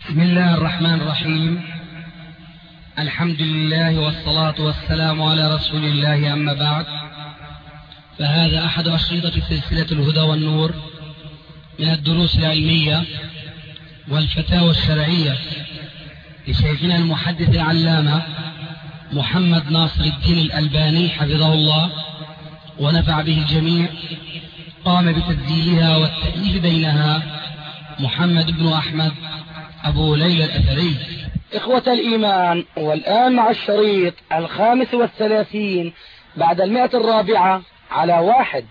بسم الله الرحمن الرحيم. الحمد لله والصلاة والسلام على رسول الله، أما بعد، فهذا أحد أشرطة سلسلة الهدى والنور من الدروس العلمية والفتاوى الشرعية لشيخنا المحدث العلامة محمد ناصر الدين الألباني حفظه الله ونفع به الجميع. قام بتسجيلها والتأليف بينها محمد بن أحمد أبو ليلى الأثري. إخوة الإيمان، والآن مع الشريط 35 بعد 104 على 1.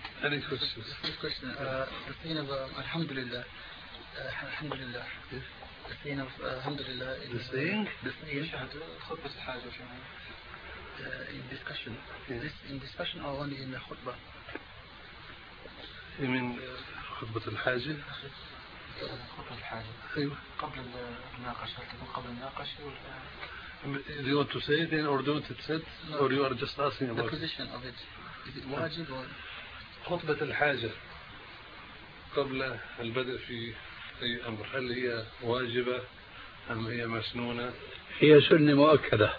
الحمد لله. الحمد لله. الحمد لله. خطبة الحاجة in discussion or only in the خطبة. من خطبة الحاجة. خطبة الحاجة. أيوة. قبل المناقشة، تكون قبل المناقشة. Do you want to say it or do it said or you are just asking about the position of it? Is it واجب or خطبة الحاجة قبل البدء في أي أمر، هل هي واجبة أم هي مسنونة؟ هي سنة مؤكدة.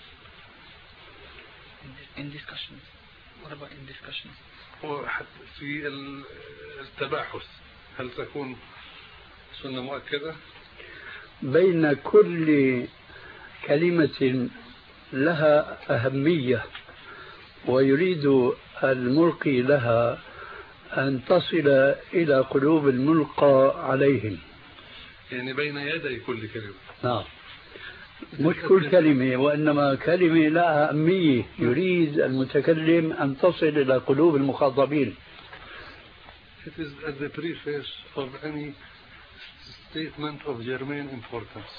in discussions. What about in discussions? وحتى في التباحث هل تكون سنة مؤكدة؟ بين كل كلمة لها أهمية ويريد الملقي لها أن تصل إلى قلوب الملقى عليهم، يعني بين يدي كل كلمة. نعم، مش كل كلمة، وإنما كلمة لها أهمية يريد المتكلم أن تصل إلى قلوب المخاطبين. It is at the preface of any statement of germane importance.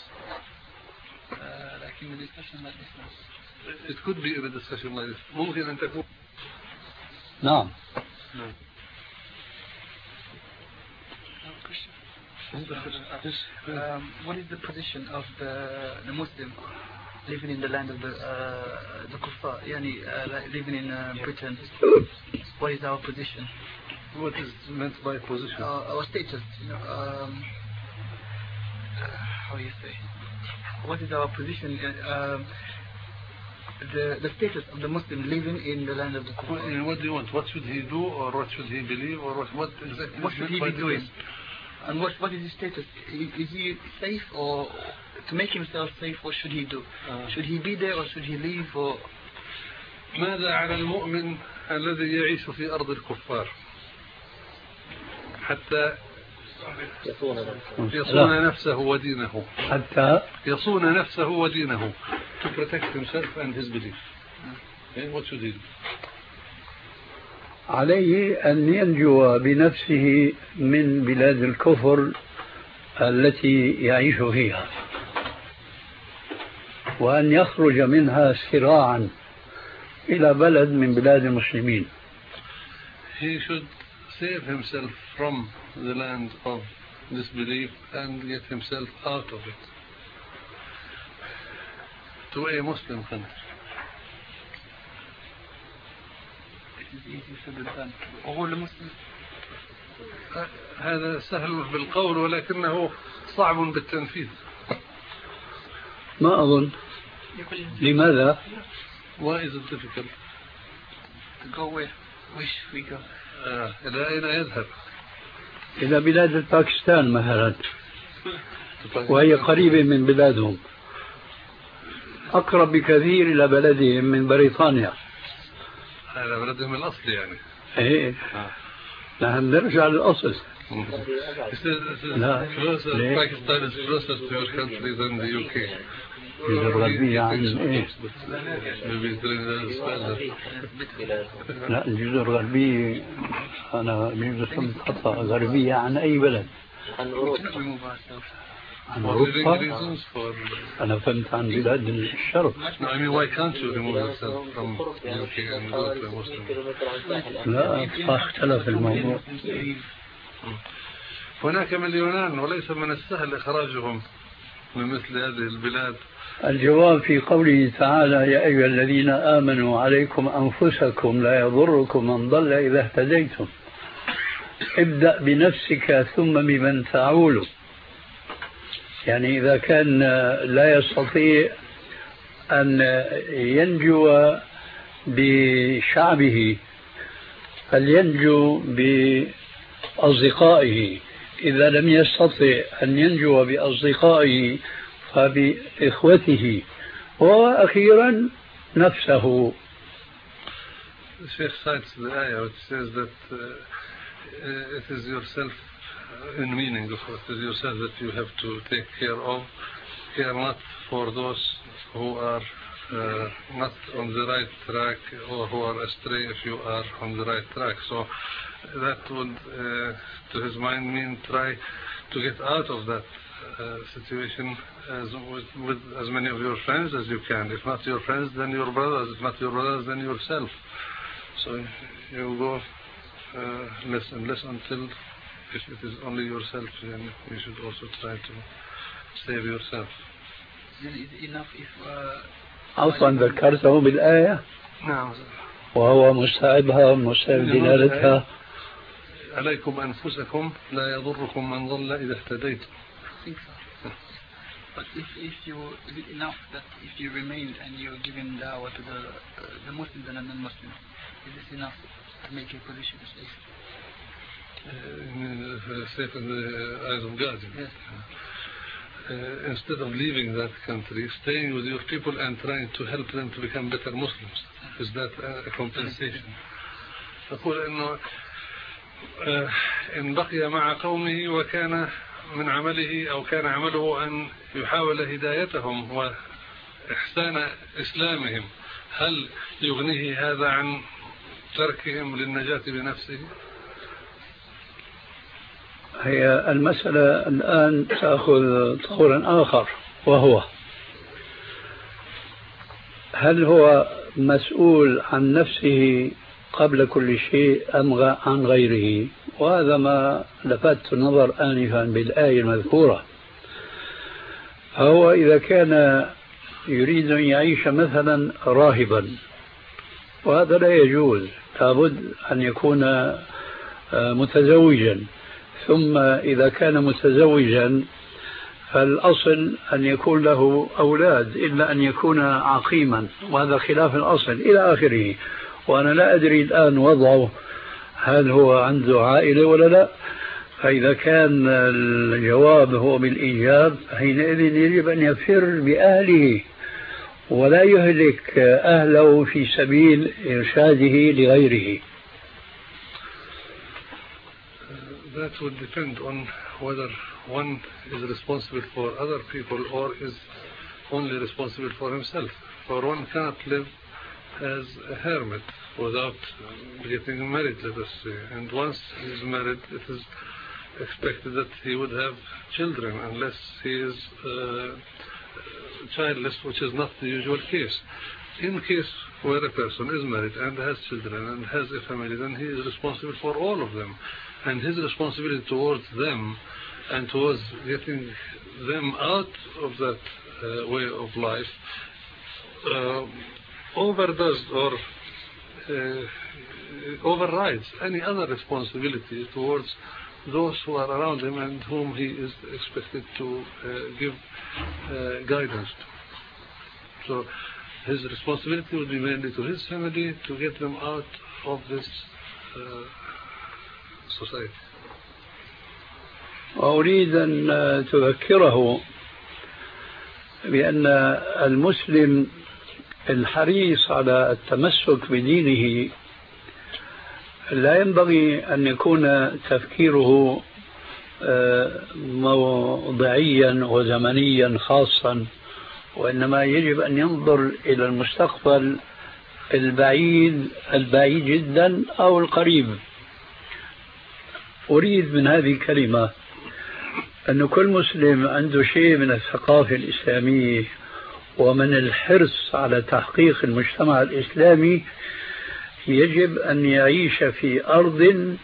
لكن discussion like this. It could be in a discussion like this. ممكن أن تكون. نعم. What is the position of the Muslim living in the land of the kuffar, يعني living in Britain? What is our position? What is meant by position? Our status, how do you say? What is our position? The status of the Muslim living in the land of the kuffar. What do you want? What should he do, or what should he believe, or what exactly? What should he be doing? And what is his status? Is he safe, or to make himself safe, what should he do? Should he be there or should he leave? Or ماذا على المؤمن الذي يعيش في أرض الكفار حتى يصون نفسه ودينه، حتى يصون نفسه ودينه to protect himself and his belief. What should he do? عليه أن ينجو بنفسه من بلاد الكفر التي يعيش فيها، وأن يخرج منها سراعا إلى بلد من بلاد المسلمين. He should save himself from the land of disbelief and get himself out of it to a Muslim country. هذا سهل بالقول ولكنه صعب بالتنفيذ. ما أظن. لماذا؟ Why is it difficult? To go where? Wish we go. إلى أين يذهب؟ إلى بلاد باكستان مثلا، وهي قريبة من بلادهم، أقرب بكثير إلى بلدهم من بريطانيا. هذا بلدهم الأصل يعني. إيه. نحن نرجع للأصل. لا. Pakistan is closer to your country than the UK. الجزر الغربية عن إيه؟ لا، الجزر الغربية أنا بجوز فهمت خطأ، غربية عن أي بلد؟ عن أوروبا. أنا فهمت عن بلاد الشرق. Why can't you remove yourself from UK and go to a Muslim? لا، اختلف الموضوع. هناك مليونان وليس من السهل إخراجهم من مثل هذه البلاد. الجواب في قوله تعالى: يا أيها الذين آمنوا عليكم أنفسكم لا يضركم من ضل إذا اهتديتم، ابدأ بنفسك ثم بمن تعول. يعني إذا كان لا يستطيع أن ينجو بشعبه فلينجو بأصدقائه، إذا لم يستطع أن ينجو بأصدقائه فبإخوته، وأخيرا نفسه. The Sheikh cites the ayah which says that it is yourself, in meaning of it is yourself that you have to take care of. Care not for those who are not on the right track or who are astray if you are on the right track. So that would, to his mind, mean try to get out of that situation with as many of your friends as you can. If not your friends, then your brothers. If not your brothers, then yourself. So you go less and less until if it is only yourself, then you should also try to save yourself. Then is enough if أصلا ذكرته بالآية نعم وهو مستعبها مستعب دلالتها عليكم أنفسكم لا يضركم من ضل إذا اهتديتم. But if you, is it enough that if you remain and you're giving dawah to the Muslims and the non-Muslims, is this enough to make your position safe? Safe in the eyes of God. Yes. Instead of leaving that country, staying with your people and trying to help them to become better Muslims. Is that a compensation? أقول إنه إن بقي مع قومه وكان من عمله أو كان عمله أن يحاول هدايتهم وإحسان إسلامهم، هل يغنيه هذا عن تركهم للنجاة بنفسه؟ هي المسألة الآن تأخذ طورا آخر، وهو هل هو مسؤول عن نفسه قبل كل شيء أم عن غيره؟ وهذا ما لفت النظر آنفا بالآية المذكورة. فهو إذا كان يريد أن يعيش مثلا راهبا، وهذا لا يجوز، لابد أن يكون متزوجا، ثم إذا كان متزوجا فالأصل أن يكون له أولاد إلا أن يكون عقيما، وهذا خلاف الأصل إلى آخره. وأنا لا أدري الآن وضعه هل هو عنده عائلة ولا لا. فإذا كان الجواب هو بالإيجاب حينئذ يجب أن يفر بأهله ولا يهلك أهله في سبيل إرشاده لغيره. That would depend on whether one is responsible for other people or is only responsible for himself. For one cannot live as a hermit without getting married, let us say. And once he is married, it is expected that he would have children unless he is childless, which is not the usual case. In case where a person is married and has children and has a family, then he is responsible for all of them. And his responsibility towards them and towards getting them out of that way of life overdoes or overrides any other responsibility towards those who are around him and whom he is expected to give guidance to. So his responsibility will be mainly to his family to get them out of this society. وأريد أن تذكره بأن المسلم الحريص على التمسك بدينه لا ينبغي أن يكون تفكيره موضعيا وزمنيا خاصا، وإنما يجب أن ينظر إلى المستقبل البعيد جدا أو القريب. أريد من هذه الكلمة أن كل مسلم عنده شيء من الثقافة الإسلامية ومن الحرص على تحقيق المجتمع الإسلامي يجب أن يعيش في أرض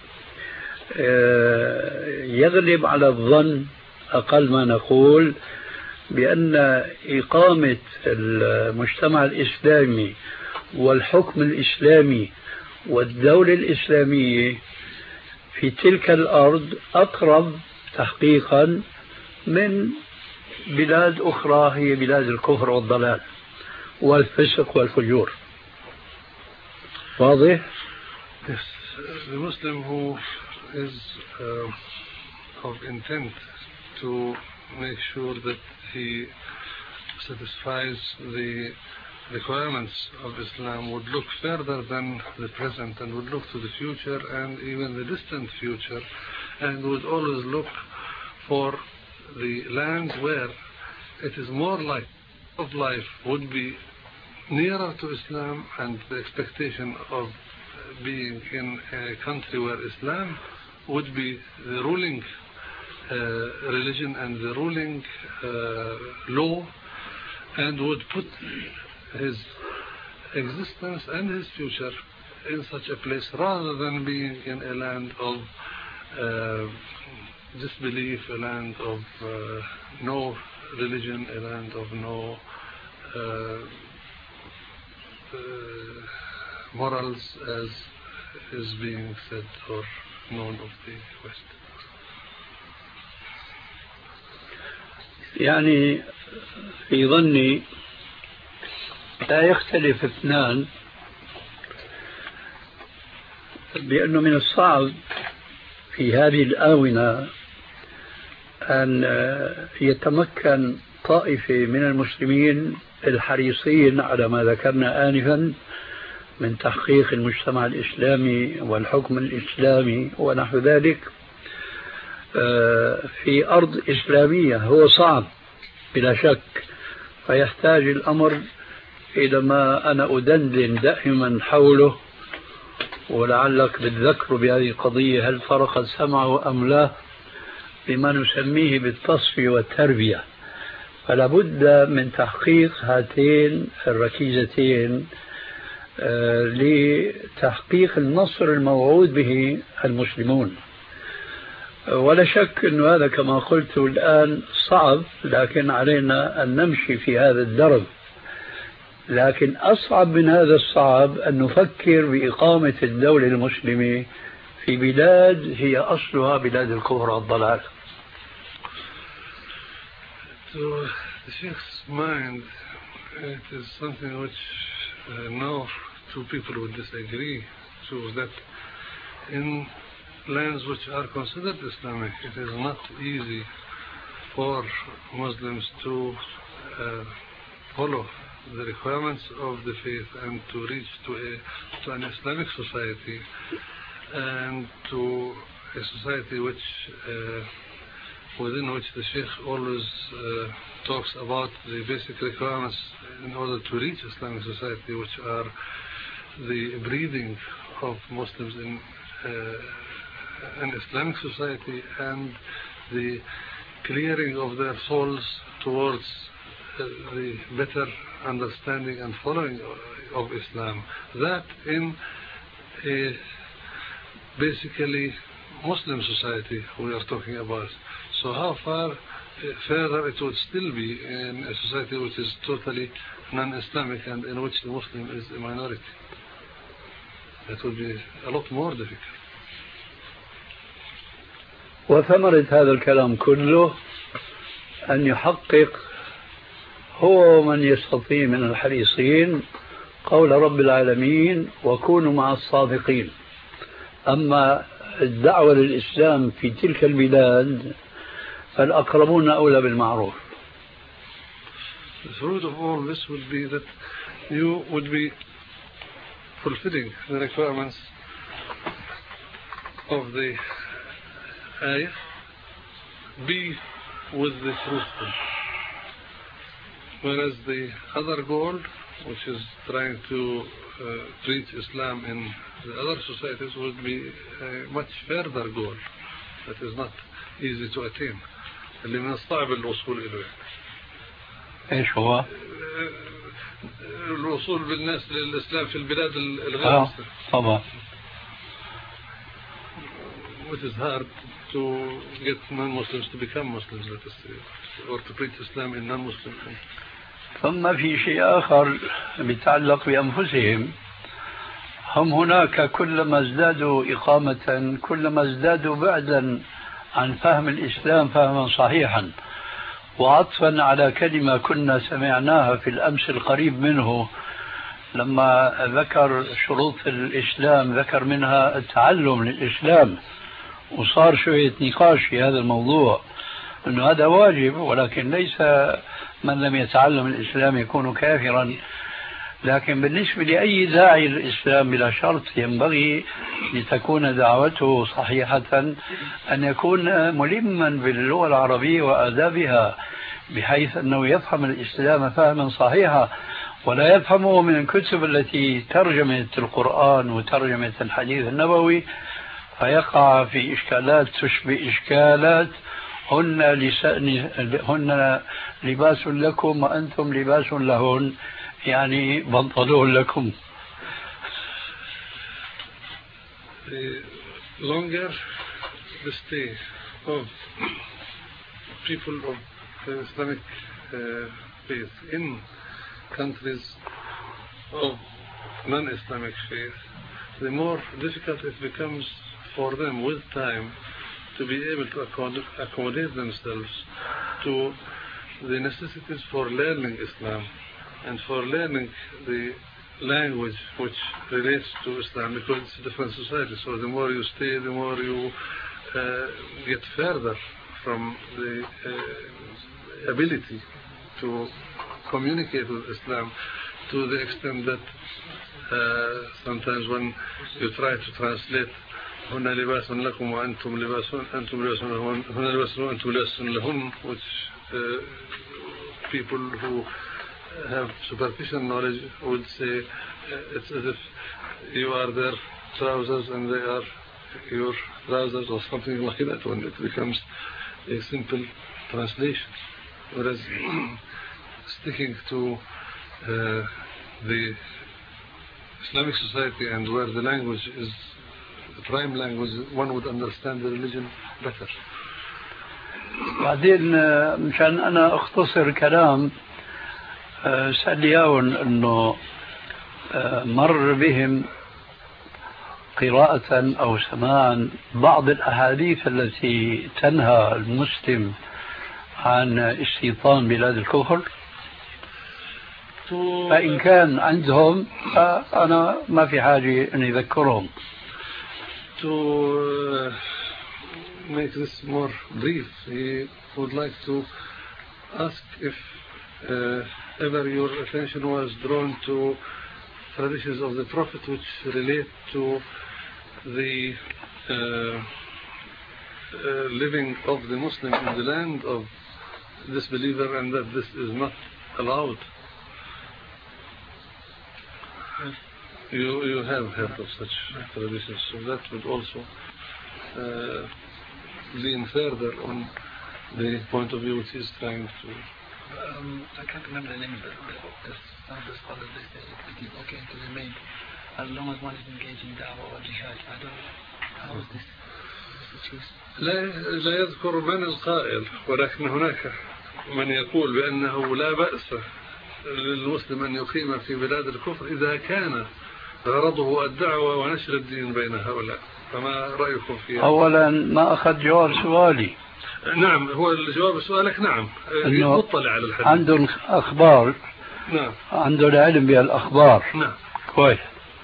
يغلب على الظن أقل ما نقول بأن إقامة المجتمع الإسلامي والحكم الإسلامي والدولة الإسلامية في تلك الأرض أقرب تحقيقا من بلاد أخرى هي بلاد الكفر والضلال والفسق والفجور. واضح؟ Yes, the Muslim who is of intent to make sure that he satisfies the requirements of Islam would look further than the present and would look to the future and even the distant future, and would always look for the lands where it is more like of life would be nearer to Islam, and the expectation of being in a country where Islam would be the ruling religion and the ruling law, and would put his existence and his future in such a place rather than being in a land of disbelief, a land of no religion, a land of no morals as is being said or known of the West. يعني في ظني لا يختلف اثنان بأنه من الصعب في هذه الآونة أن يتمكن طائفة من المسلمين الحريصين على ما ذكرنا آنفا من تحقيق المجتمع الإسلامي والحكم الإسلامي ونحو ذلك في أرض إسلامية. هو صعب بلا شك، فيحتاج الأمر إلى ما أنا أدندن دائما حوله، ولعلك بتذكر بهذه القضية، هل فرق سمعه أم لا، بما نسميه بالتصفية والتربية. فلا بد من تحقيق هاتين الركيزتين لتحقيق النصر الموعود به المسلمون. ولا شك أن هذا كما قلت الآن صعب، لكن علينا أن نمشي في هذا الدرب. لكن أصعب من هذا الصعب أن نفكر بإقامة الدولة المسلمة في بلاد هي أصلها بلاد الكفر والضلال. To the Sheikh's mind, it is something which no two people would disagree to, that in lands which are considered Islamic, it is not easy for Muslims to follow the requirements of the faith and to reach to an Islamic society, and to a society which within which the Sheikh always talks about the basic requirements in order to reach Islamic society, which are the breeding of Muslims in an Islamic society and the clearing of their souls towards the better understanding and following of Islam. That in a basically Muslim society we are talking about. So how far further it would still be in a society which is totally non-Islamic and in which the Muslim is a minority? That would be a lot more difficult. وثمرة هذا الكلام كله أن يحقق هو من يستطيع من الحريصين قول رب العالمين وكونوا مع الصادقين. أما الدعوة للإسلام في تلك البلاد فالأقربون أولى بالمعروف. The fruit of all this would be that you would be fulfilling the requirements of the ayah, be with the truthful. Whereas the other goal, which is trying to preach Islam in the other societies, would be a much further goal that is not easy to attain. اللي من الصعب الوصول إليه. إيش هو؟ الوصول بالناس للإسلام في البلاد الغير مسلمة. طبعا. Which is hard to get non-Muslims to become Muslims, let us say, or to preach Islam in non-Muslim countries. ثم في شيء آخر يتعلق بأنفسهم. هم هناك كلما ازدادوا إقامة كلما ازدادوا بعدا عن فهم الإسلام فهما صحيحا، وعطفا على كلمة كنا سمعناها في الأمس القريب منه لما ذكر شروط الإسلام، ذكر منها التعلم للإسلام، وصار شوية نقاش في هذا الموضوع أنه هذا واجب، ولكن ليس من لم يتعلم الإسلام يكون كافرا. لكن بالنسبة لأي داعي للإسلام بلا شرط ينبغي لتكون دعوته صحيحة أن يكون ملما باللغة العربية وآدابها، بحيث أنه يفهم الإسلام فهما صحيحا، ولا يفهمه من الكتب التي ترجمت القرآن وترجمت الحديث النبوي فيقع في إشكالات تشبه إشكالات هن لباس لكم وأنتم لباس لهن، يعني بنطلون لكم. The longer the stay of people of the Islamic faith in countries of non-Islamic faith, the more difficult it becomes for them with time to be able to accommodate themselves to the necessities for learning Islam and for learning the language which relates to Islam, because it's a different society. So the more you stay, the more you get further from the ability to communicate with Islam, to the extent that sometimes when you try to translate هن لباس لكم وأنتم لباس لهن هن لباس وأنتم لباس لهن, which people who have superficial knowledge would say it's as if you are their trousers and they are your trousers or something like that, when it becomes a simple translation. Whereas sticking to the Islamic society and where the language is the prime language, one would understand the religion better. بعدين مشان أنا أختصر كلام سألياون أنه مر بهم قراءة أو سماعا بعض الأحاديث التي تنهى المسلم عن استيطان بلاد الكفر، فإن كان عندهم أنا ما في حاجة أن يذكرهم. To make this more brief, he would like to ask if ever your attention was drawn to traditions of the Prophet which relate to the living of the Muslim in the land of this believer, and that this is not allowed. You have heard of such traditions, so that would also lean further on the point of view which is trying to. I can't remember the name of it. Some of the scholars they say it is okay to remain as long as one is engaged in da'wah or jihad. I don't know how is this to choose. لا يذكر من القائل، ولكن هناك من يقول بأنه لا بأس للمسلم أن يقيم في بلاد الكفر إذا كان غرضه الدعوة ونشر الدين بين هؤلاء. فما رأيكم فيها؟ أولا ما أخذ جواب سؤالي. نعم، هو الجواب سؤالك نعم، مطلع على الحديث. عندهم أخبار. نعم. عندهم علم بالأخبار. نعم. كويس.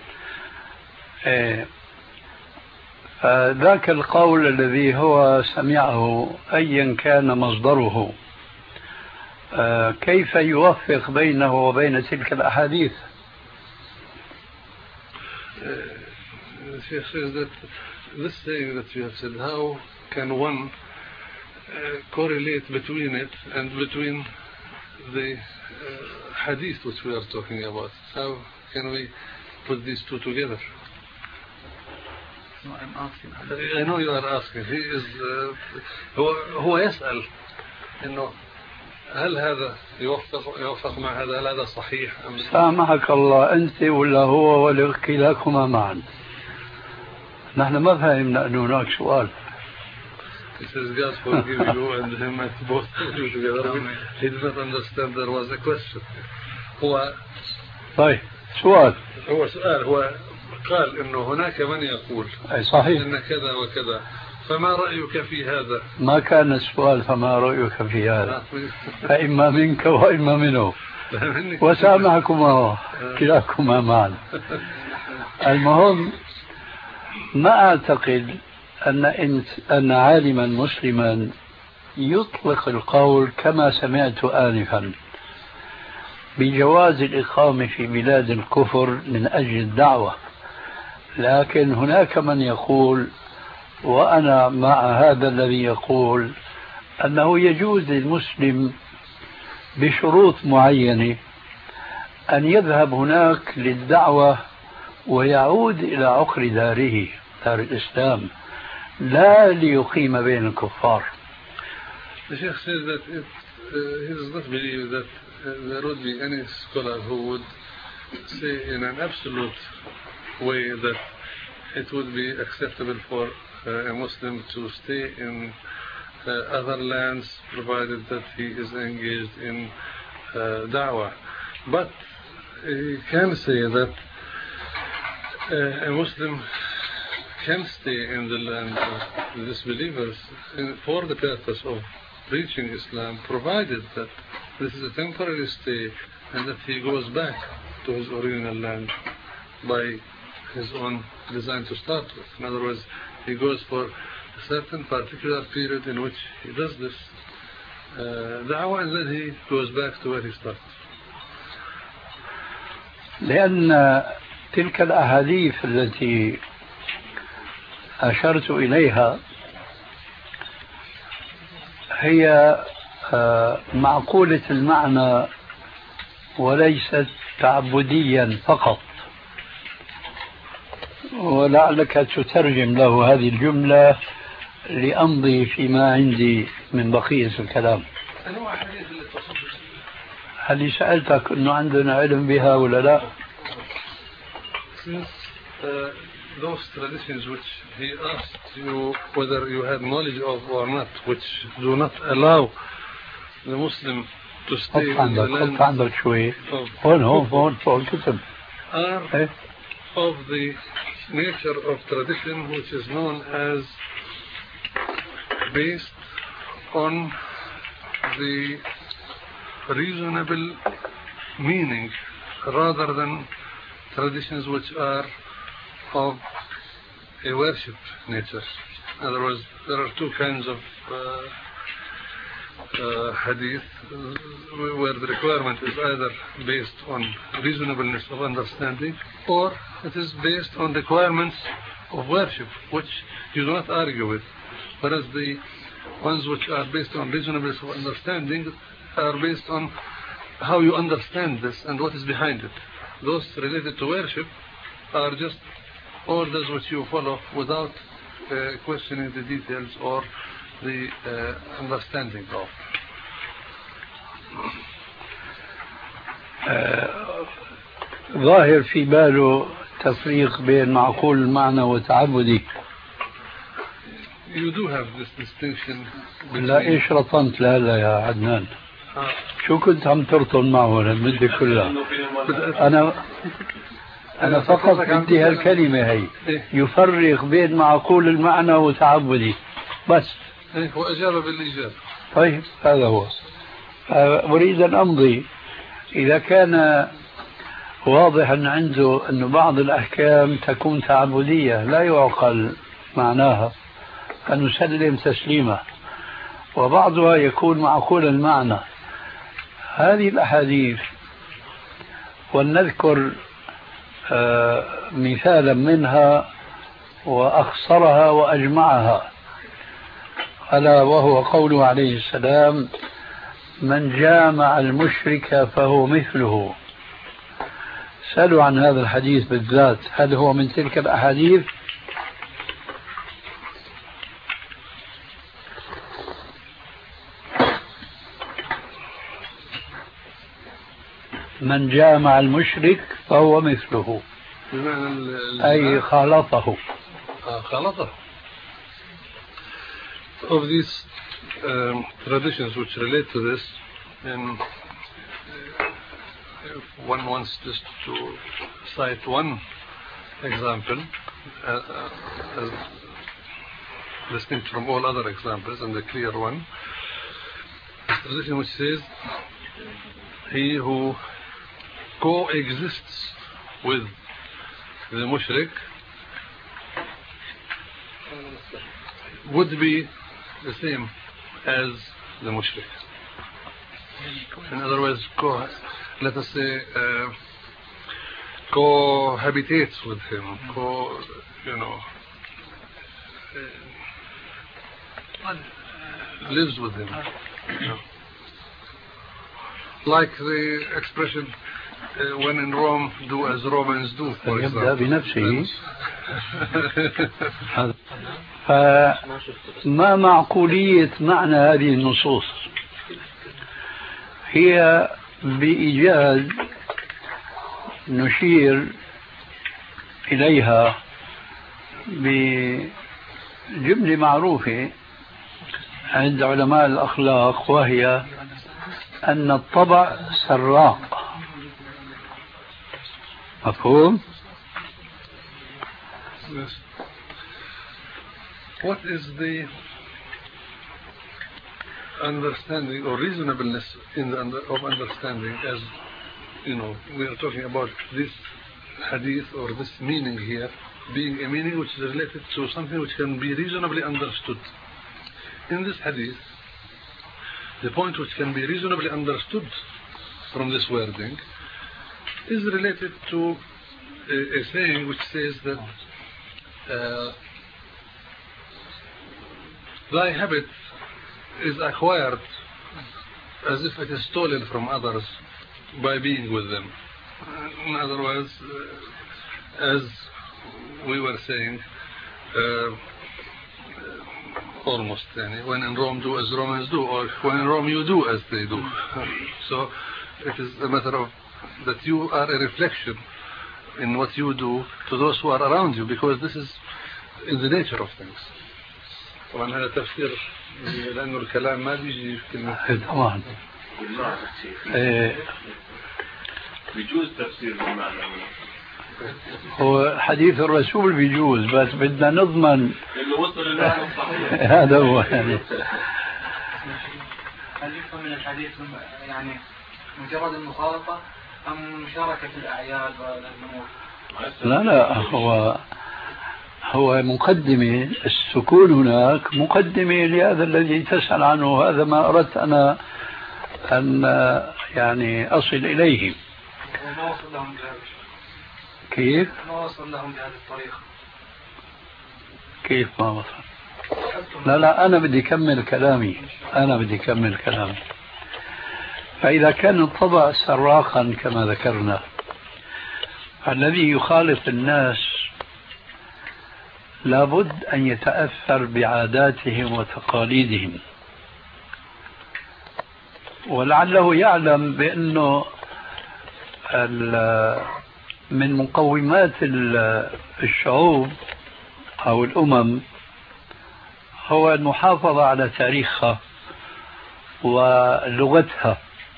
ذاك القول الذي هو سمعه أيا كان مصدره كيف يوفق بينه وبين تلك الأحاديث؟ The Sheikh says that this saying that you have said, how can one correlate between it and between the hadith which we are talking about? How can we put these two together? No, I'm asking. I know you are asking. He is هو يسأل إنه هل هذا يوفق مع هذا؟ هل هذا صحيح أم؟ سامحك الله، أنت ولا هو ولا كلاكما معا. نحن ما فهمنا أن هناك سؤال. He says God forgive you and him at both of you together. He did not understand there was a question. هو طيب سؤال. هو سؤال. هو قال إنه هناك من يقول أي صحيح إن كذا وكذا، فما رأيك في هذا؟ ما كان السؤال فما رأيك في هذا، فإما منك وإما منه، وسامحكما كلاكما معا. المهم ما أعتقد أن عالما مسلما يطلق القول كما سمعت آنفا بجواز الإقامة في بلاد الكفر من أجل الدعوة، لكن هناك من يقول، وأنا مع هذا الذي يقول، أنه يجوز للمسلم بشروط معينة أن يذهب هناك للدعوة ويعود إلى عقر داره، دار الإسلام، لا ليقيم بين الكفار. The Sheikh says that he does not believe that there would be any scholar who would say in an absolute way that it would be acceptable for a Muslim to stay in other lands provided that he is engaged in da'wah. But he can say that a Muslim can stay in the land of the disbelievers for the purpose of preaching Islam, provided that this is a temporary stay and that he goes back to his original land by his own design to start with. In other words, he goes for a certain particular period in which he does this da'wah, and then he goes back to where he started. لأن تلك الأحاديث التي أشرت إليها هي معقولة المعنى وليست تعبديا فقط، ولعلك تترجم له هذه الجملة لأمضي فيما عندي من بقية الكلام. هل سألتك أنه عندنا علم بها ولا لا؟ Those traditions which he asked you whether you had knowledge of or not, which do not allow the Muslim to stay in the land are of the nature of tradition which is known as based on the reasonable meaning rather than traditions which are of a worship nature. In other words, there are two kinds of hadith where the requirement is either based on reasonableness of understanding or it is based on requirements of worship, which you do not argue with. Whereas the ones which are based on reasonableness of understanding are based on how you understand this and what is behind it. Those related to worship are just orders which you follow without questioning the details or the understanding of. ظاهر في باله تفريق بين معقول المعنى وتعبدي. You do have this distinction. لا ايش رطنت لا يا عدنان. شو كنت عم ترطن معه المدة كلها؟ أنا فقط بدي هالكلمة هي يفرق بين معقول المعنى وتعبدي بس. وأجاب بالإجابة. طيب هذا هو. أريد أن أمضي. إذا كان واضح أن عنده أن بعض الأحكام تكون تعبدية لا يعقل معناها أن نسلم تسليمة، وبعضها يكون معقول المعنى. هذه الأحاديث ولنذكر مثالا منها وأخصرها وأجمعها، ألا وهو قوله عليه السلام: من جامع المشرك فهو مثله. سألوا عن هذا الحديث بالذات، هل هو من تلك الأحاديث؟ من جامع المشرك فهو مثله أي خالطه. خالطه. Of these traditions which relate to this, and if one wants just to cite one example distinct from all other examples, and the clear one, is the tradition which says, he who coexists with the mushrik would be the same as the mushrik. In other words, let us say, cohabitates with him, lives with him. Like the expression, when in Rome, do as Romans do, for يبدأ example. بنفسه. فما معقولية معنى هذه النصوص؟ هي بإيجاز نشير إليها بجملة معروفة عند علماء الأخلاق، وهي أن الطبع سراق. مفهوم؟ Yes. What is the understanding or reasonableness in the of understanding, as we are talking about this hadith or this meaning here being a meaning which is related to something which can be reasonably understood. In this hadith, the point which can be reasonably understood from this wording is related to a saying which says that thy habit is acquired as if it is stolen from others by being with them. In other words, as we were saying, almost, when in Rome, do as Romans do, or when in Rome, you do as they do. So it is a matter of that you are a reflection in what you do to those who are around you, because this is in the nature of things. طبعا هذا تفسير لأنه الكلام ما بيجي في كلمة. طبعا بيجوز تفسير بالمعنى. هو حديث الرسول بيجوز، بس بدنا نضمن اللي وصل للمعنى الصحيح. هذا هو يعني. هل يفهم من الحديث يعني مجرد المخالطة أم مشاركة الأعياد والأمور؟ لا هو مقدمة. السكون هناك مقدمة لهذا الذي تسأل عنه. هذا ما أردت أنا أن يعني أصل إليه. وما وصل لهم بهذا كيف؟ ما وصل لهم بهذه الطريقة. كيف ما وصل؟ لا أنا بدي أكمل كلامي. فإذا كان الطبع سراقا كما ذكرنا، الذي يخالط الناس لابد أن يتأثر بعاداتهم وتقاليدهم، ولعله يعلم بأنه من مقومات الشعوب أو الأمم هو المحافظة على تاريخها ولغتها.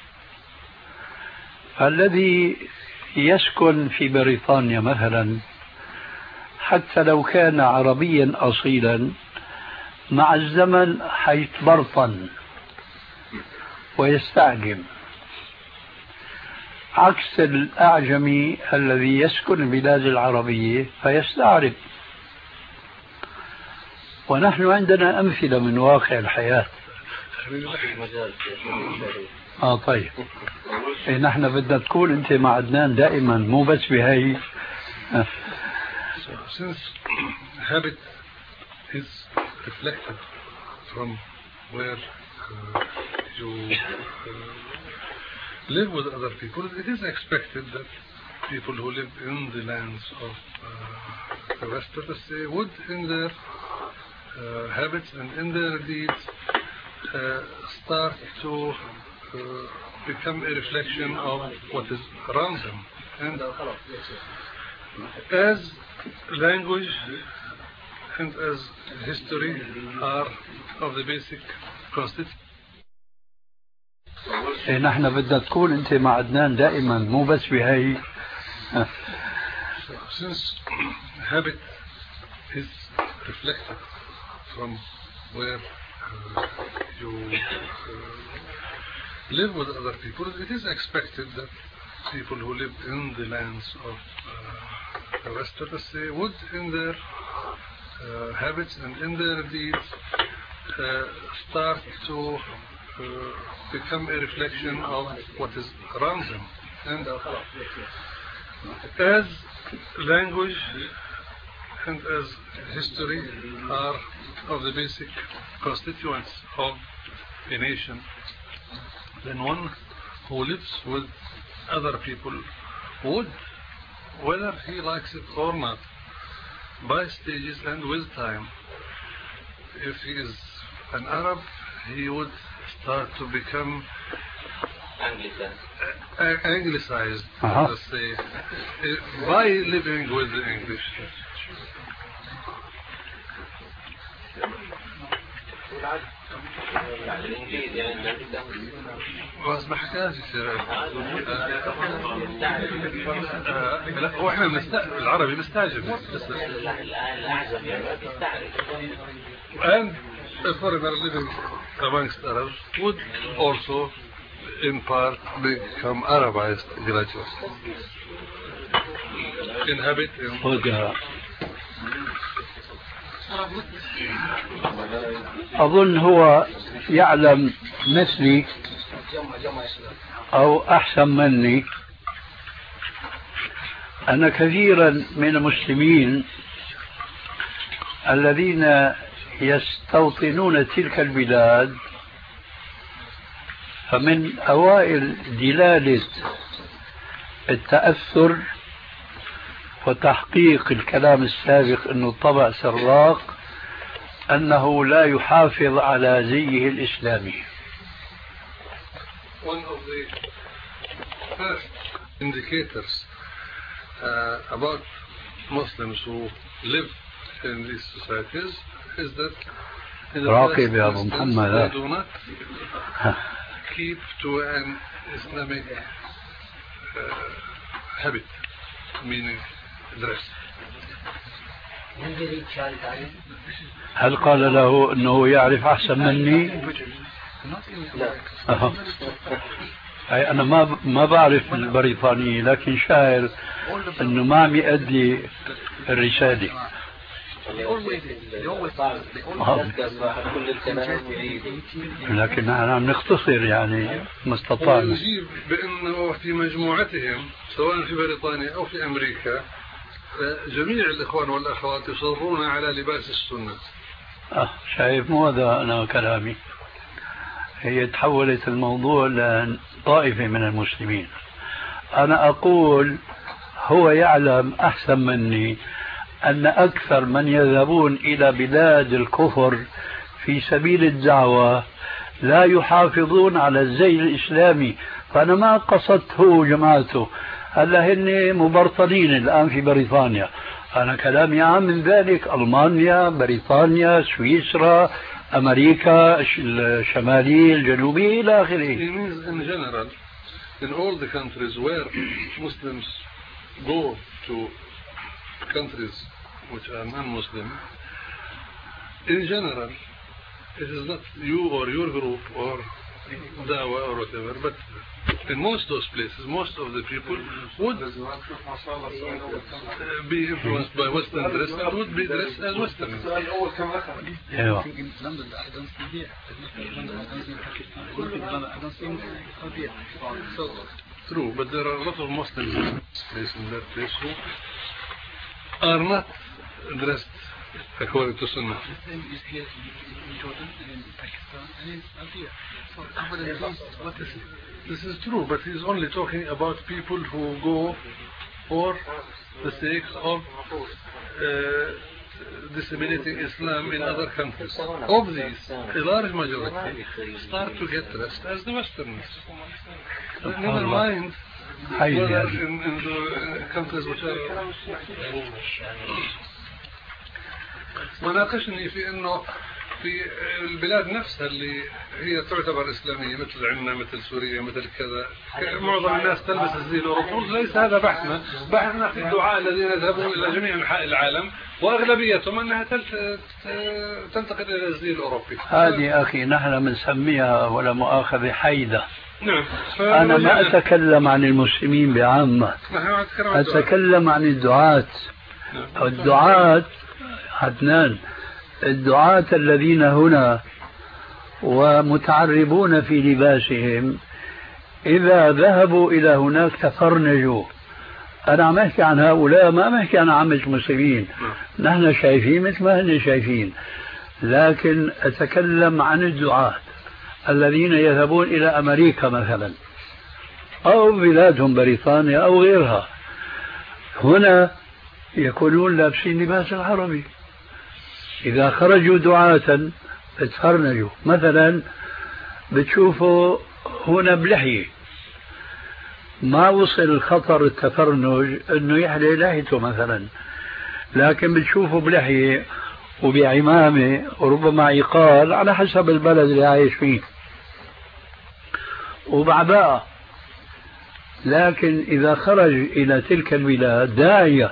الذي يسكن في بريطانيا مثلا، حتى لو كان عربيا أصيلا، مع الزمن حيتبرطن ويستعجم، عكس الأعجمي الذي يسكن البلاد العربية فيستعرب. ونحن عندنا أمثلة من واقع الحياة. طيب نحن بدنا تكون أنت مع عدنان دائما، مو بس بهاي. Since habit is reflected from where you live with other people, it is expected that people who live in the lands of the rest of us would, in their habits and in their deeds, start to become a reflection of what is around them. And as language and as history are of the basic constitution. نحن بدنا تكون أنت مع عدنان دائما، مو بس بهاي. Since habit is reflected from where you live with other people, it is expected that people who live in the lands of the West, let us say, would in their habits and in their deeds start to become a reflection of what is around them. And as language and as history are of the basic constituents of a nation, then one who lives with other people would, whether he likes it or not, by stages and with time, if he is an Arab, he would start to become anglicized, let's say, by living with the English. بس ما حكاش لا واحنا العربي بنستعجب and a foreigner living amongst Arabs would also in part become Arabized gradually, inhabit أظن هو يعلم مثلي أو أحسن مني أن كثيرا من المسلمين الذين يستوطنون تلك البلاد فمن أوائل دلالة التأثر وتحقيق الكلام السابق أنه الطبع سراق أنه لا يحافظ على زيه الإسلامي. One of the first indicators about Muslims who live in these societies is that in the first instance they do not keep to an Islamic habit, meaning dress. هل قال له أنه يعرف أحسن مني؟ أي أنا ما بعرف البريطانية لكن شاعر أنه ما عم يؤدي الرسالة. لكن نحن عم نختصر يعني ما استطعنا. يجيب بأنه في مجموعتهم سواء في بريطانيا أو في أمريكا جميع الإخوان والأخوات يصرون على لباس السنة. شايف مو هذا أنا كلامي. هي تحولت الموضوع لطائفة من المسلمين. أنا أقول هو يعلم أحسن مني أن أكثر من يذهبون إلى بلاد الكفر في سبيل الدعوة لا يحافظون على الزي الإسلامي. فأنا ما قصدت هو جماعته، هلا هن مبرطنين الآن في بريطانيا. أنا كلامي عام من ذلك ألمانيا، بريطانيا، سويسرا، أمريكا الشمالية، الجنوبية إلى آخره. In general, in all the countries where Muslims go to countries which are non-Muslim, in general, it is not you or your group or dawah or whatever, but in most of those places, most of the people would be influenced by Western dress and would be dressed as Westerners. True, but there are a lot of Muslims in that place who are not dressed according to Sunnah. This is true, but he is only talking about people who go for the sake of disseminating Islam in other countries. Of these, a large majority start to get dressed as the Westerners. Never mind whether in the countries which are وناقشني في انه في البلاد نفسها اللي هي تعتبر إسلامية مثل عندنا مثل سوريا مثل كذا معظم الناس تلبس الزي الأوروبي. ليس هذا بحثنا. بحثنا في الدعاء الذين يذهبون إلى جميع أنحاء العالم وأغلبيتهم أنها تنتقل إلى الزي الأوروبي. هذه أخي نحن بنسميها ولا مؤاخذة حيدة. نعم. أنا ما أتكلم عن المسلمين بعامة، أتكلم عن الدعاة. الدعاة عدنان، الدعاة الذين هنا ومتعربون في لباسهم إذا ذهبوا إلى هناك تفرنجوا. أنا عم أحكي عن هؤلاء، ما عم أحكي عن عامة المسلمين. نحن شايفين مثل ما هن شايفين، لكن أتكلم عن الدعاة الذين يذهبون إلى أمريكا مثلا أو بلادهم بريطانيا أو غيرها. هنا يكونون لابسين لباس العربي. إذا خرجوا دعاة بتفرنجوا. مثلا بتشوفوا هنا بلحية، ما وصل خطر التفرنج أنه يحلي لحيته مثلا، لكن بتشوفوا بلحية وبعمامة وربما عقال على حسب البلد اللي عايش فيه وبعباءة. لكن إذا خرج إلى تلك البلاد داعية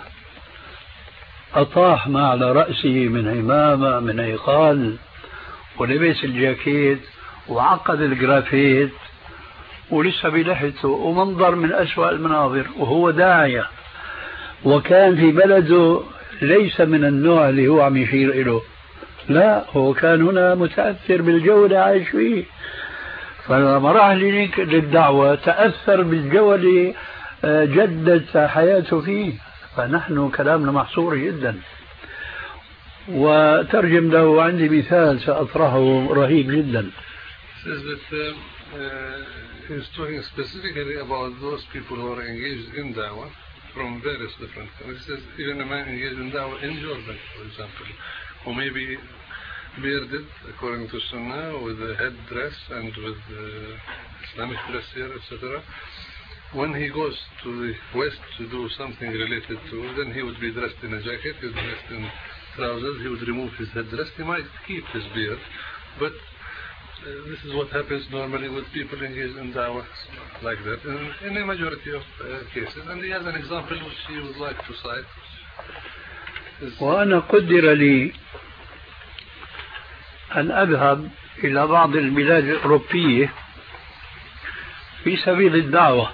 أطاح ما على رأسه من عمامة من عقال ولبس الجاكيت وعقد الجرافيت ولسه بلحيته ومنظر من أسوأ المناظر وهو داعية، وكان في بلده ليس من النوع اللي هو عم يشير إله، لا هو كان هنا متأثر بالجو اللي عايش فيه، فلما راح للدعوة تأثر بالجو اللي جدت حياته فيه. فنحن كلامنا محصور جدا. وترجم له عندي مثال سأطرحه رهيب جدا. He's talking specifically about those people who are engaged in da'wah from various different countries. He says even a man engaged in da'wah in Jordan, for example, who may be bearded according to Sunnah with a head dress and with Islamic dress here, etc. When he goes to the west to do something related to, then he would be dressed in a jacket, he would be dressed in trousers, he would remove his headdress, he might keep his beard, but this is what happens normally with people engaged in da'wah like that in a majority of cases. And he has an example which he would like to cite. وأنا قدر لي أن أذهب إلى بعض البلاد الأوروبية في سبيل الدعوة،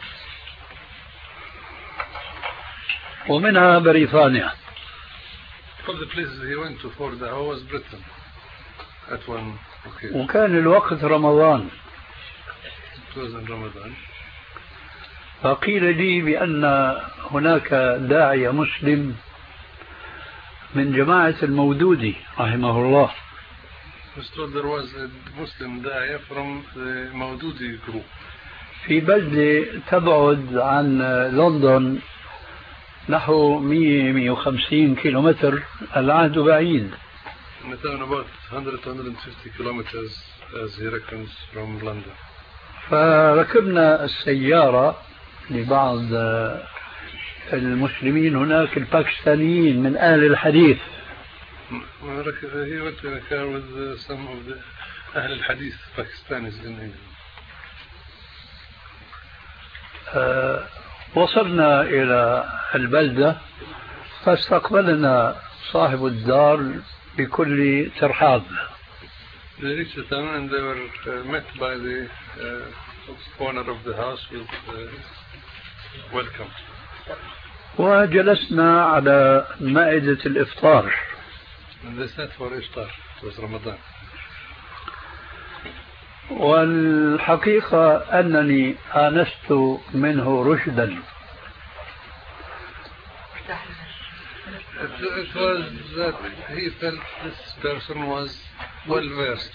ومنها بريطانيا. One of the places he went to for da'wah was Britain at one occasion. وكان الوقت رمضان. It was in Ramadan. فقيل لي بأن هناك داعية مسلم من جماعة المودودي رحمه الله. There was a Muslim da'iyah from the Maududi group. في بلدة تبعد عن لندن نحو 150 كيلومتر، العهد بعيد. About 150 kilometers as he reckons from London. فركبنا السيارة لبعض المسلمين هناك الباكستانيين من أهل الحديث. He went in a car with some of the أهل الحديث Pakistanis in England. وصلنا إلى البلدة فاستقبلنا صاحب الدار بكل ترحاب. They reached the town and they were met by the owner of the house with welcome. وجلسنا على مائدة الإفطار. And they sat for iftar. It was Ramadan. والحقيقة أنني آنست منه رشدا. It was that he felt this person was well versed.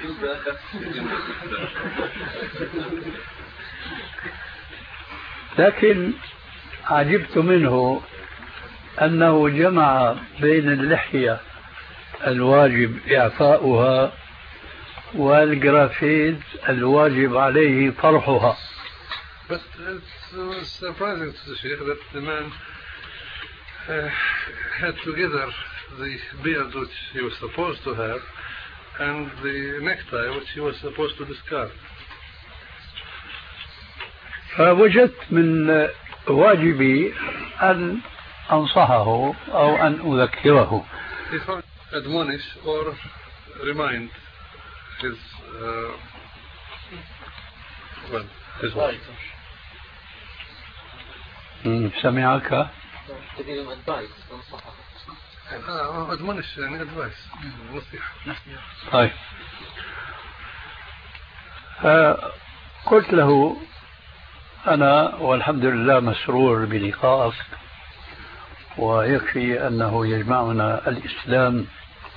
لكن عجبت منه أنه جمع بين اللحية الواجب إعفاؤها والجرافيت الواجب عليه طرحها. But it was surprising to the Sheikh that the man had together the beard which he was supposed to have and the necktie which he was supposed to discard. فوجدت من واجبي أن أنصحه أو أن أذكره. He found admonish or remind his his wife. سمعك؟ admonish يعني advice نصيحة. طيب. قلت له أنا والحمد لله مسرور بلقائك ويكفي أنه يجمعنا الإسلام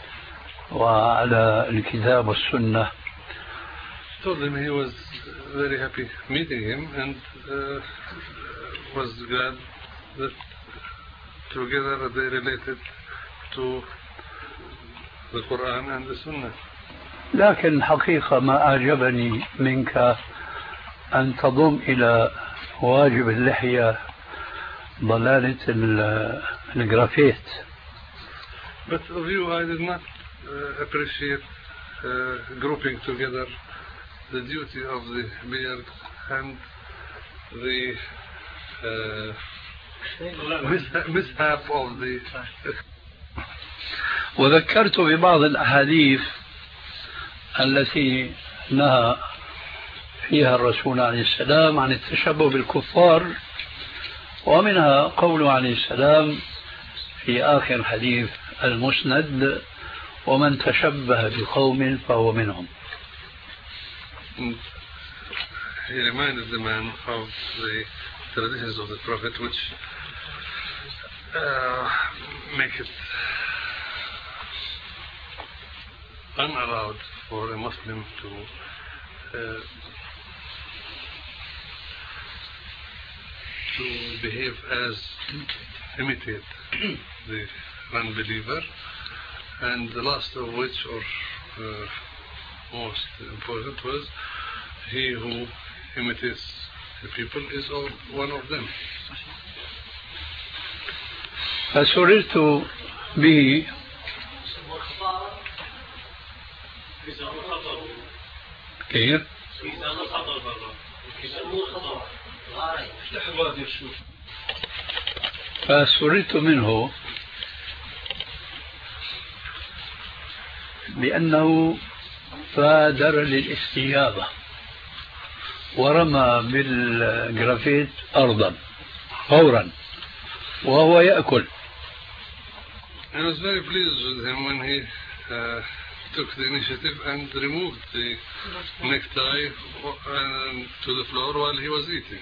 وعلى الكتاب والسنة. Told him he was very happy meeting him and was glad that together they related to the Quran and the Sunnah. لكن حقيقة ما أعجبني منك أن تضم إلى واجب اللحية ضلالة الجرافيت. But of you I did not appreciate grouping together the duty of the beard and the mishap of the وذكرت ببعض الأحاديث التي نهى فيها الرسول عليه السلام عن التشبه بالكفار، ومنها قوله عليه السلام في آخر حديث المسند ومن تشبه بقوم فهو منهم. He reminded the man of the traditions of the Prophet which make it unallowed for a Muslim to behave as imitate the unbeliever, and the last of which, or most important, was he who imitates the people is one of them. فسررت به كيف؟ فسررت منه بأنه بادر للاستجابة ورمى بالجرافيت أرضا فورا وهو يأكل. I was very pleased with him when he took the initiative and removed the necktie to the floor while he was eating.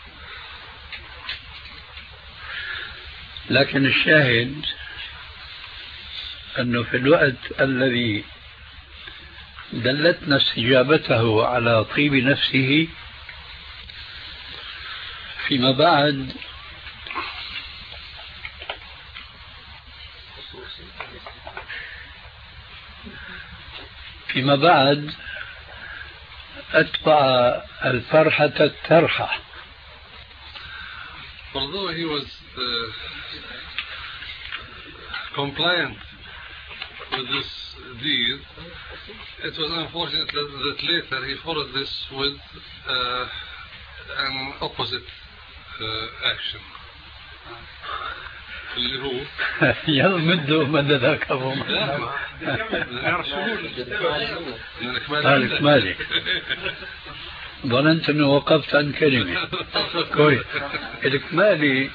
لكن الشاهد أنه في الوقت الذي دلتنا استجابته على طيب نفسه فيما بعد أتبع الفرحة الترحة. Although he was compliant with this deed, it was unfortunate that later he followed this with an opposite action. اللي هو يلا مده مد ذاك أبو الإكمالي. ظننت أنه وقفت عن كلمة. كويس. الإكمالي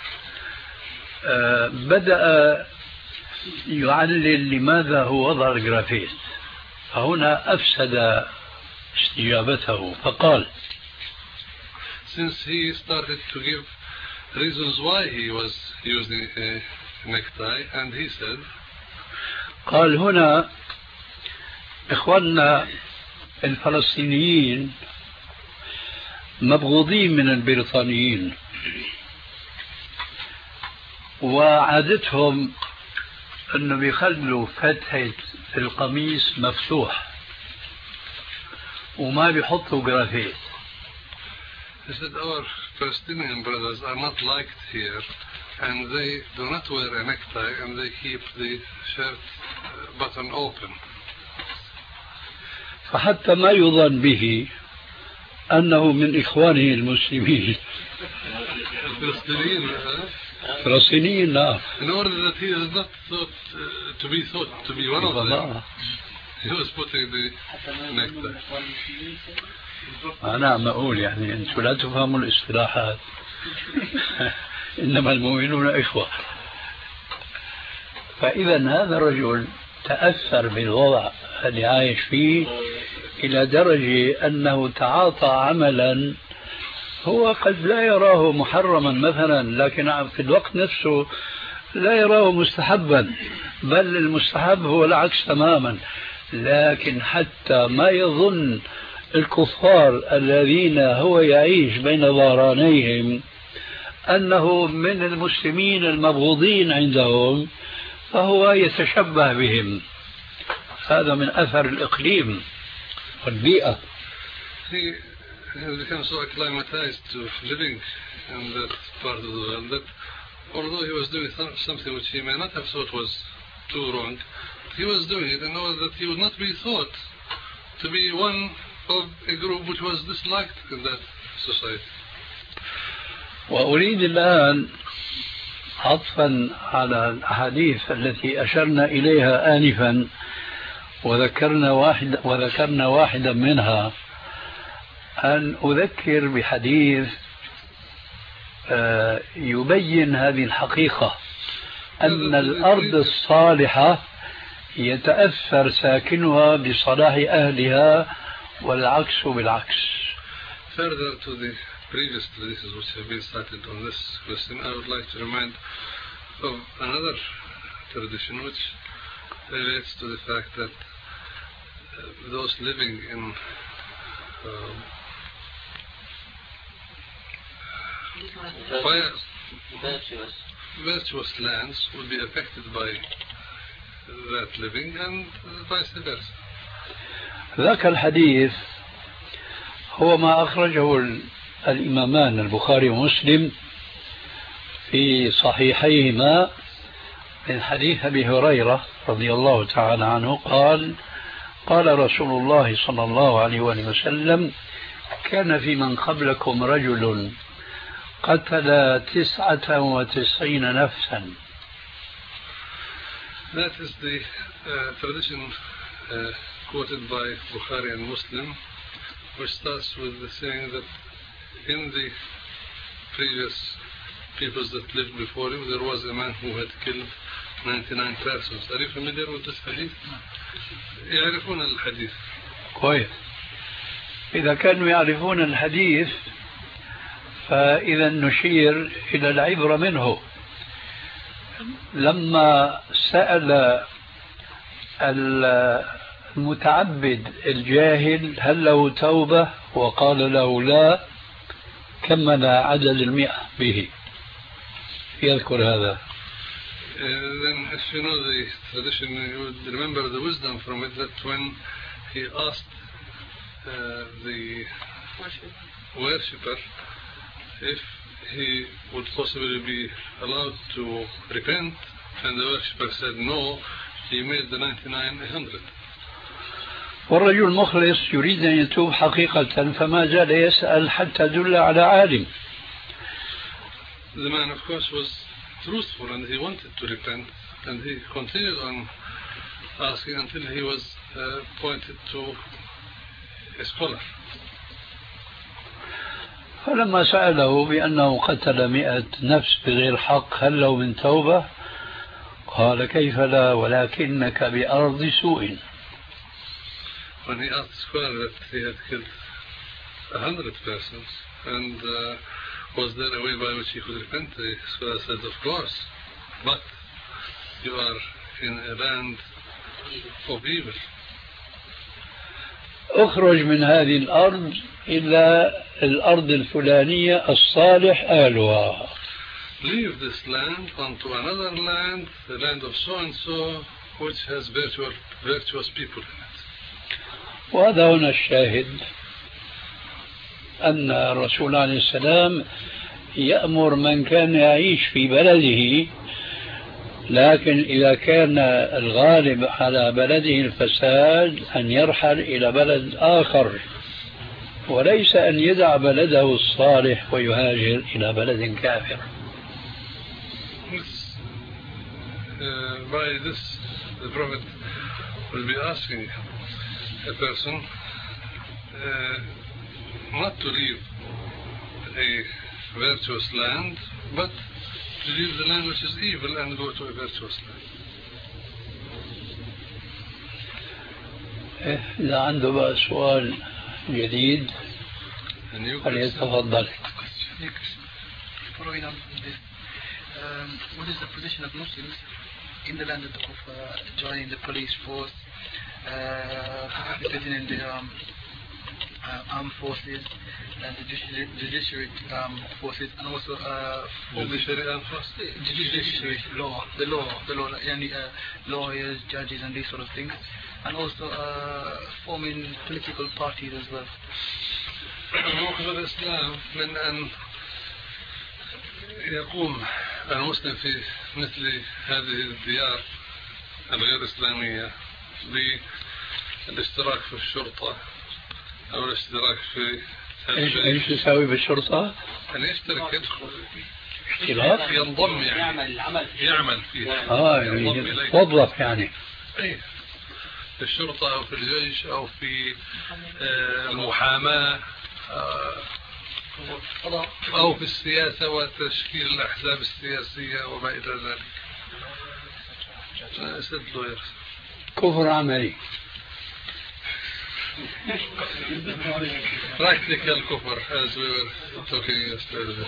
بدأ يعلل لماذا هو وضع الجرافيت، فهنا أفسد استجابته فقال since he started to give reasons why he was using a necktie, and he said قال هنا إخواننا الفلسطينيين مبغوضين من البريطانيين وعادتهم أنه بيخلوا فتحة القميص مفتوح وما بيحطوا جرافيت. He said our Palestinian brothers are not liked here, and they do not wear a necktie, and they keep the shirt button open. فحتى ما يظن به أنه من إخوانه المسلمين الفلسطينيين. نعم. In order that he is not thought to be one of them, he was putting the nectar. أنا عم أقول يعني أنتم لا تفهموا الاصطلاحات. إنما المؤمنون إخوة. فإذا هذا الرجل تأثر بالوضع اللي عايش فيه إلى درجة أنه تعاطى عملا هو قد لا يراه محرما مثلا، لكن في الوقت نفسه لا يراه مستحبا، بل المستحب هو العكس تماما. لكن حتى ما يظن الكفار الذين هو يعيش بين ظهرانيهم أنه من المسلمين المبغوضين عندهم، فهو يتشبه بهم. هذا من أثر الإقليم والبيئة. He has become so acclimatized to living in that part of the world that although he was doing something which he may not have thought was too wrong, he was doing it in order that he would not be thought to be one of a group which was disliked in that society. وأريد الآن عطفا على الأحاديث التي أشرنا إليها آنفا وذكرنا واحدا منها، أن أذكر بحديث يبين هذه الحقيقة، أن الأرض الصالحة يتأثر ساكنها بصلاح أهلها والعكس بالعكس. Further to the previous traditions which have been cited on this question, I would like to remind of another tradition which relates to the fact that those living in virtuous lands will be affected by that living and vice versa. ذاك الحديث هو ما أخرجه الإمامان البخاري ومسلم في صحيحيهما من حديث أبي هريرة رضي الله تعالى عنه قال: قال رسول الله صلى الله عليه وسلم: كان في من قبلكم رجل قتل 99 نفسا. That is the tradition quoted by Bukhari and Muslim, which starts with the saying that in the previous peoples that lived before you, there was a man who had killed 99 persons. Are you familiar with this hadith? يعرفون الحديث. كويس. إذا كانوا يعرفون الحديث فإذا نشير إلى العبرة منه. لما سأل المتعبد الجاهل هل له توبة وقال له لا، كمل عدد 100 به. يذكر هذا. Then if you know the tradition, you would remember the wisdom from it, that when he asked the worshipper if he would possibly be allowed to repent, and the worshipper said no, he made the 99 100. والرجل مخلص يريد أن يتوب حقيقة، فما زال يسأل حتى دل على عالم. The man, of course, was truthful and he wanted to repent, and he continued on asking until he was pointed to a scholar. فلما سأله بأنه قتل 100 نفس بغير حق هل له من توبة؟ قال: كيف لا، ولكنك بأرض سوء. When he asked the scholar that he had killed 100 persons and was there a way by which he could repent, the scholar said, of course, but you are in a land of evil. اخرج من هذه الأرض إلى الأرض الفلانية الصالح أهلها. Leave this land onto another land, the land of so and so, which has virtuous people in it. وهذا هنا الشاهد، أن الرسول عليه السلام يأمر من كان يعيش في بلده لكن إذا كان الغالب على بلده الفساد أن يرحل إلى بلد آخر وليس أن يدع بلده الصالح ويهاجر إلى بلد كافر. By this, the Prophet will be asking a person not to leave a virtuous land, but to leave the land which is evil and go to a virtuous land. إذا عنده بقى سؤال جديد فليتفضل. Following on this, what is the position of Muslims in the land of joining the police force, participating in the armed forces, and the judiciary forces, and also judiciary law, lawyers, judges, and these sort of things, and also forming political parties as well. موقف الإسلام من أن يقوم المسلم في مثل هذه الديار الغير إسلامية بالاشتراك في الشرطة أو الاشتراك في إيش يساوي بالشرطة؟ أن يشترك يدخل اشتراك ينضم يعني يعمل فيها يعني يتوظف يعني إيه في الشرطة أو في الجيش أو في المحاماة أو في السياسة وتشكيل الأحزاب السياسية وما إلى ذلك. كفر عملي. Practical kufr, as we were talking yesterday.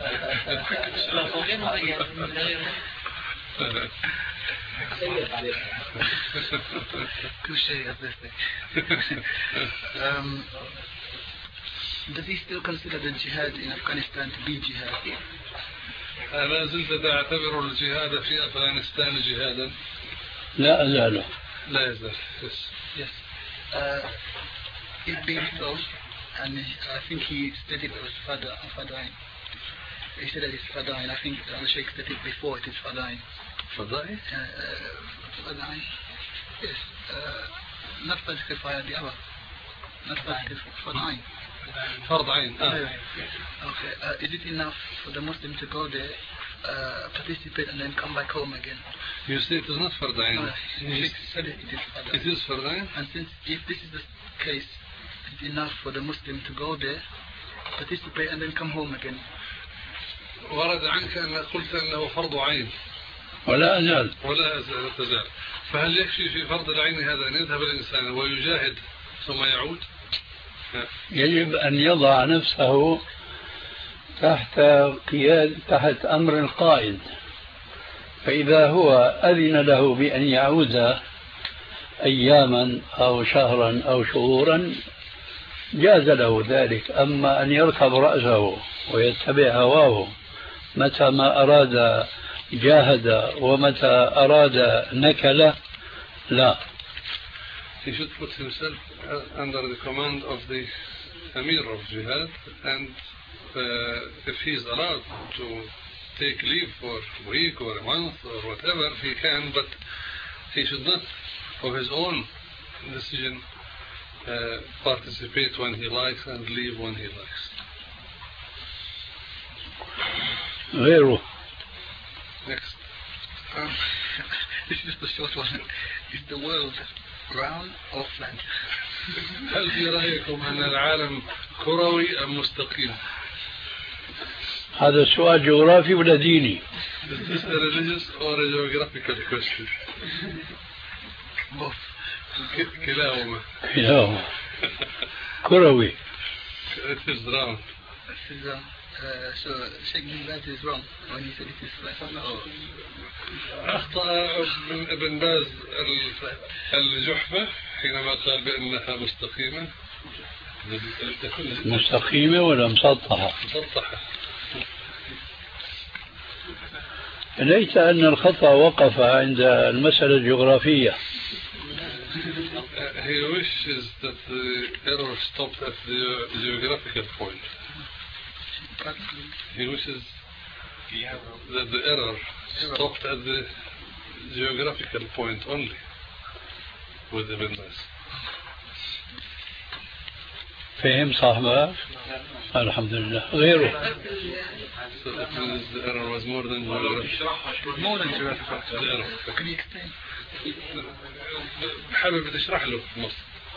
Does he still consider the jihad in Afghanistan to be jihad? ما زلت تعتبر الجهاد في أفغانستان جهادا؟ لا أزال. لا يزال. Yes. It being so, and I think he stated it was Fadain. He said that it's Fadain. I think the Sheikh stated before it is Fadain. Fadain? Fadain. Yes. Not Fadain, the other. Not Fadain. فرض عين. Okay. Is it enough for the Muslim to go there, participate, and then come back home again? You say it is not فرض عين. He said it is فرض عين. It is فرض عين. And since if this is the case, it's enough for the Muslim to go there, participate, and then come home again. ورد عنك أن قلت أنه فرض عين. ولا أزال. ولا تزال. فهل يكفي في فرض العين هذا أن يذهب الإنسان ويجاهد ثم يعود؟ يجب أن يضع نفسه تحت أمر القائد، فإذا هو أذن له بأن يعود أياما أو شهرا أو شهورا جاز له ذلك. أما أن يركب رأسه ويتبع هواه متى ما أراد جاهد ومتى أراد نكل لا. He should put himself under the command of the Amir of Jihad, and if he is allowed to take leave for a week or a month or whatever, he can, but he should not, of his own decision, participate when he likes and leave when he likes. غيره. Next. This is just a short one. Is the world round or flat? هل في رأيكم أن العالم كروي أم مستقيم؟ هذا سؤال جغرافي ولا ديني؟ Is this a religious or a geographical question? Both. كلاهما. كلاهما. كروي. It is round. It is round. So Sheikh bin Baz is wrong when he said it is flat. أخطأ ابن باز الجحفة حينما قال بأنها مستقيمة. مستقيمة ولا مسطحة؟ مسطحة. ليس أن الخطأ وقف عند المسألة الجغرافية. He wishes that the error stopped at the geographical point. He wishes that the error stopped at the geographical point only with the builders. فهم صاحبه؟ الحمد لله. غيره؟ So it means the error was more than geographical. More than geographical. Can you explain? حابب تشرح له مصر.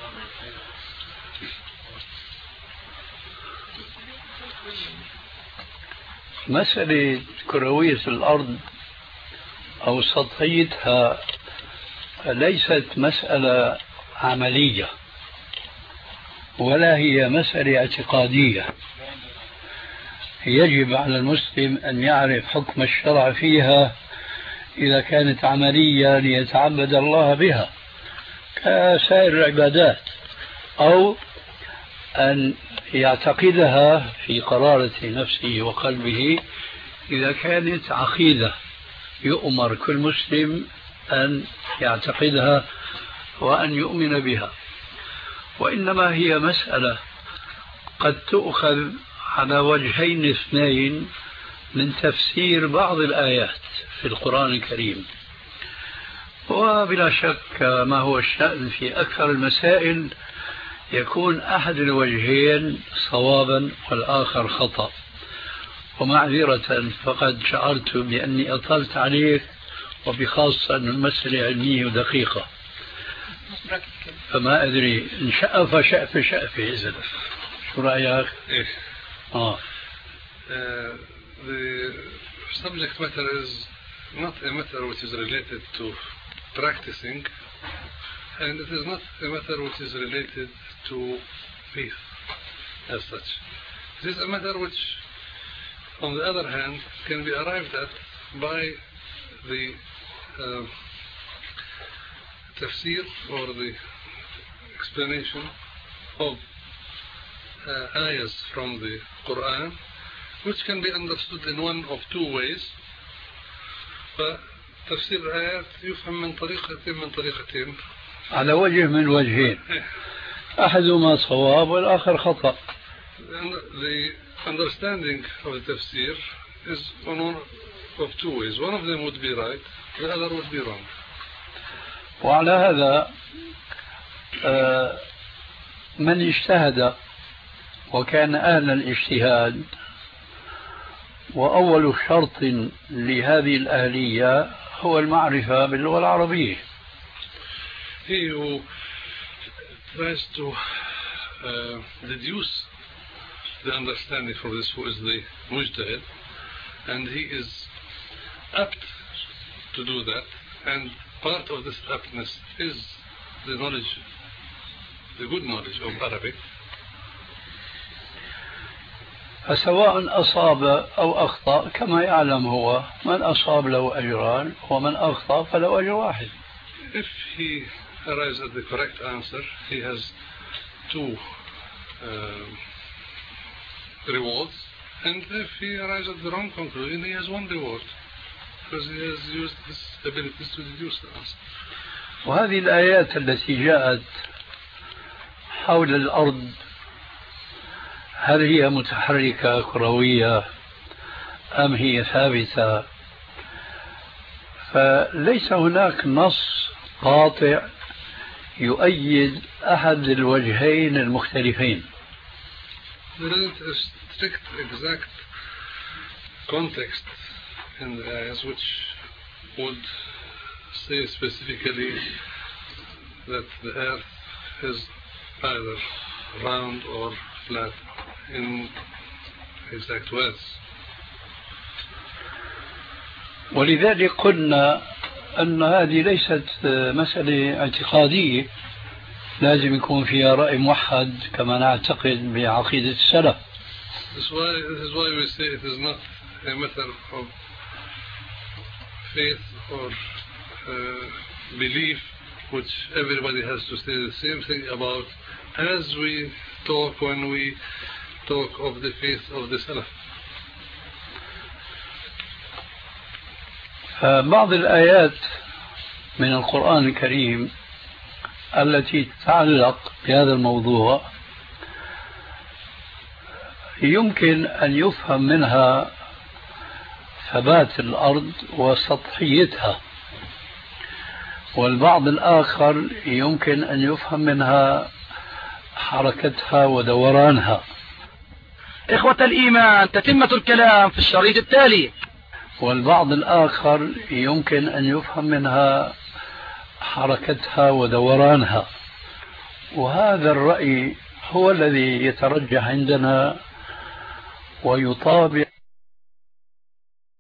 مسألة كروية الأرض أو سطحيتها ليست مسألة عملية ولا هي مسألة اعتقادية. يجب على المسلم أن يعرف حكم الشرع فيها إذا كانت عملية ليتعبد الله بها كسائر العبادات، أو أن يعتقدها في قرارة نفسه وقلبه إذا كانت عقيدة يؤمر كل مسلم أن يعتقدها وأن يؤمن بها. وإنما هي مسألة قد تؤخذ على وجهين اثنين من تفسير بعض الآيات في القرآن الكريم، وبلا شك ما هو الشأن في أكثر المسائل يكون أحد الوجهين صوابا والآخر خطأ. ومعذرة فقد شعرت بأني أطلت عليك، وبخاصة أن المسألة علمية ودقيقة، فما أدري إن شأف شأف شأف إذن شو رأيك؟ The subject matter is not a matter which is related to practicing, and it is not a matter which is related to faith as such. It is a matter which, on the other hand, can be arrived at by the tafsir or the explanation of ayahs from the Quran, which can be understood in one of two ways. فتفسير الآيات يفهم من طريقتين على وجه من وجهين، أحدهما صواب والآخر خطأ. The understanding of the tafsir is on one of two ways. One of them would be right, the other would be wrong. وعلى هذا من اجتهد وكان أهل الاجتهاد، وأول شرط لهذه الأهلية هو المعرفة باللغة العربية. He who tries to deduce the understanding for this, who is the mujtahid, and he is apt to do that, and part of this aptness is the knowledge, the good knowledge of Arabic. فسواء أصاب أو أخطأ كما يعلم هو، من أصاب له أجران ومن أخطأ فله أجر واحد. If he arrives at the correct answer, he has two rewards, and if he arrives at the wrong conclusion, he has one reward, because he has used his abilities to deduce the answer. وهذه الآيات التي جاءت حول الأرض هل هي متحركة كروية أم هي ثابتة؟ فليس هناك نص قاطع يؤيد أحد الوجهين المختلفين. There isn't a strict, exact context in the ayahs which would say specifically that the earth is either round or flat in exact words. ولذلك قلنا أن هذه ليست مسألة اعتقادية لازم يكون فيها رأي موحد كما نعتقد بعقيدة السلف. This is why we say it is not a matter of faith or belief which everybody has to say the same thing about, as we talk when we talk of the faith of the Salaf. بعض الآيات من القرآن الكريم التي تتعلق بهذا الموضوع يمكن أن يفهم منها ثبات الأرض وسطحيتها، والبعض الآخر يمكن أن يفهم منها حركتها ودورانها. إخوة الإيمان، تتمة الكلام في الشريط التالي. والبعض الآخر يمكن أن يفهم منها حركتها ودورانها، وهذا الرأي هو الذي يترجح عندنا ويطابق